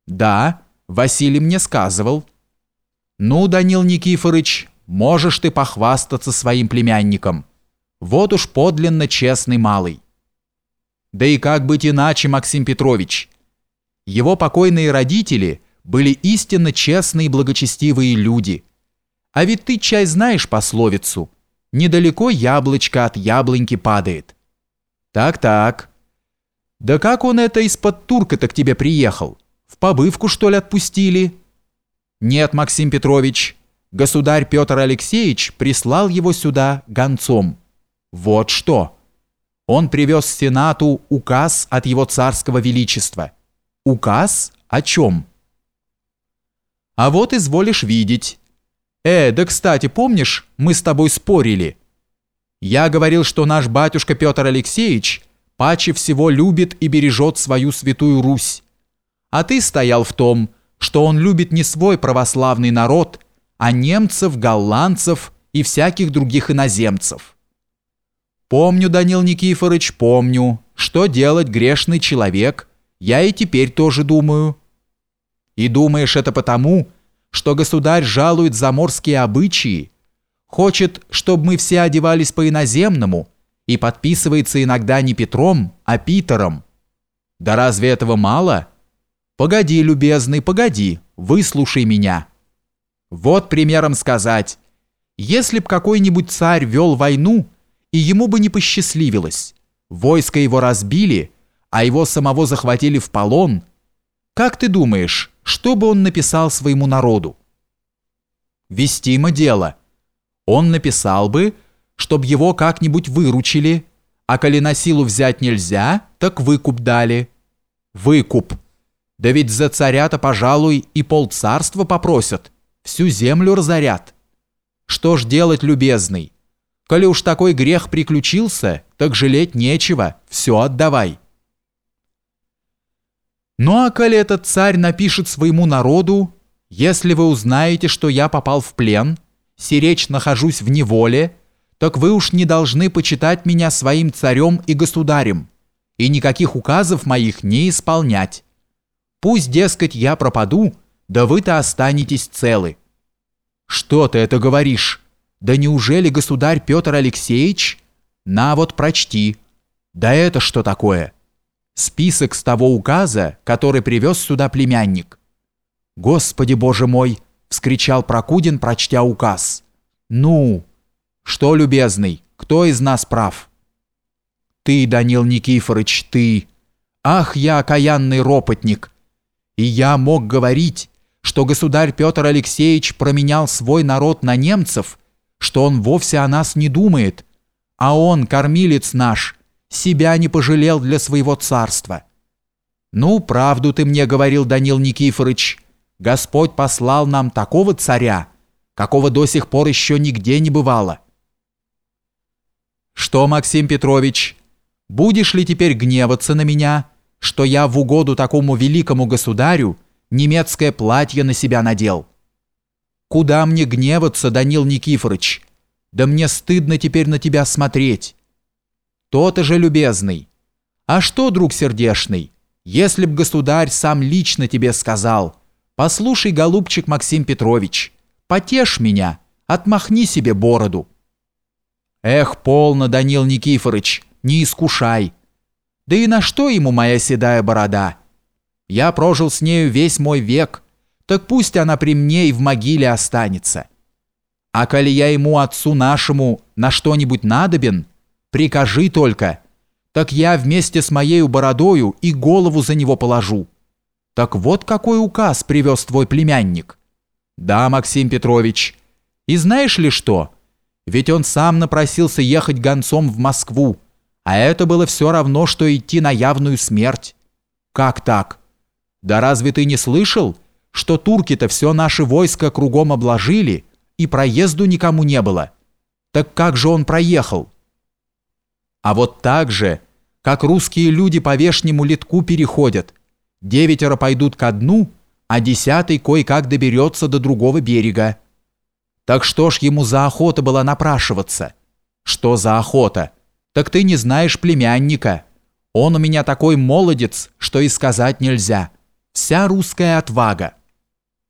Да, Василий мне сказывал. Ну, Данил Никифорыч, можешь ты похвастаться своим племянником. Вот уж подлинно честный малый. Да и как быть иначе, Максим Петрович? Его покойные родители были истинно честные и благочестивые люди. А ведь ты, чай, знаешь пословицу: недалеко яблочко от яблоньки падает. Так. Да как он это из-под турка-то к тебе приехал? В побывку, что ли, отпустили? Нет, Максим Петрович, государь Петр Алексеевич прислал его сюда гонцом. Вот что. Он привез Сенату указ от его царского величества. Указ о чем? А вот изволишь видеть. Да, кстати, помнишь, мы с тобой спорили? Я говорил, что наш батюшка Петр Алексеевич паче всего любит и бережет свою святую Русь. А ты стоял в том, что он любит не свой православный народ, а немцев, голландцев и всяких других иноземцев. Помню, Данил Никифорыч, помню, что делать грешный человек, я и теперь тоже думаю. И думаешь это потому, что государь жалует заморские обычаи, хочет, чтобы мы все одевались по-иноземному, и подписывается иногда не Петром, а Питером. Да разве этого мало? Погоди, любезный, погоди, выслушай меня. Вот примером сказать, если б какой-нибудь царь вел войну, и ему бы не посчастливилось, войско его разбили, а его самого захватили в полон, как ты думаешь, что бы он написал своему народу? Вестимо дело. Он написал бы, чтоб его как-нибудь выручили, а коли на силу взять нельзя, так выкуп дали. Выкуп. Да ведь за царя-то, пожалуй, и полцарства попросят, всю землю разорят. Что ж делать, любезный? Коли уж такой грех приключился, так жалеть нечего, все отдавай. Ну а коли этот царь напишет своему народу: если вы узнаете, что я попал в плен, сиречь нахожусь в неволе, так вы уж не должны почитать меня своим царем и государем, и никаких указов моих не исполнять. Пусть, дескать, я пропаду, да вы-то останетесь целы. Что ты это говоришь? Да неужели государь Петр Алексеевич? На вот прочти. Да это что такое? Список с того указа, который привез сюда племянник. Господи Боже мой! Вскричал Прокудин, прочтя указ. Ну, что, любезный, кто из нас прав? Ты, Данил Никифорыч, ты. Ах, я окаянный ропотник. И я мог говорить, что государь Петр Алексеевич променял свой народ на немцев, что он вовсе о нас не думает, а он, кормилец наш, себя не пожалел для своего царства. Ну, правду ты мне говорил, Данил Никифорыч, Господь послал нам такого царя, какого до сих пор еще нигде не бывало. Что, Максим Петрович, будешь ли теперь гневаться на меня, что я в угоду такому великому государю немецкое платье на себя надел? Куда мне гневаться, Данил Никифорыч? Да мне стыдно теперь на тебя смотреть. То-то же, любезный. А что, друг сердешный, если б государь сам лично тебе сказал: послушай, голубчик Максим Петрович, потешь меня, отмахни себе бороду. Эх, полно, Данил Никифорыч, не искушай. Да и на что ему моя седая борода? Я прожил с нею весь мой век, так пусть она при мне и в могиле останется. А коли я ему, отцу нашему, на что-нибудь надобен, прикажи только, так я вместе с моею бородою и голову за него положу. Так вот какой указ привез твой племянник. Да, Максим Петрович, и знаешь ли что? Ведь он сам напросился ехать гонцом в Москву, а это было все равно, что идти на явную смерть. Как так? Да разве ты не слышал, что турки-то все наше войско кругом обложили, и проезду никому не было? Так как же он проехал? А вот так же, как русские люди по вешнему литку переходят, 9 пойдут ко дну, а 10 кое-как доберется до другого берега. Так что ж ему за охота была напрашиваться? Что за охота? Так ты не знаешь племянника. Он у меня такой молодец, что и сказать нельзя. вся русская отвага.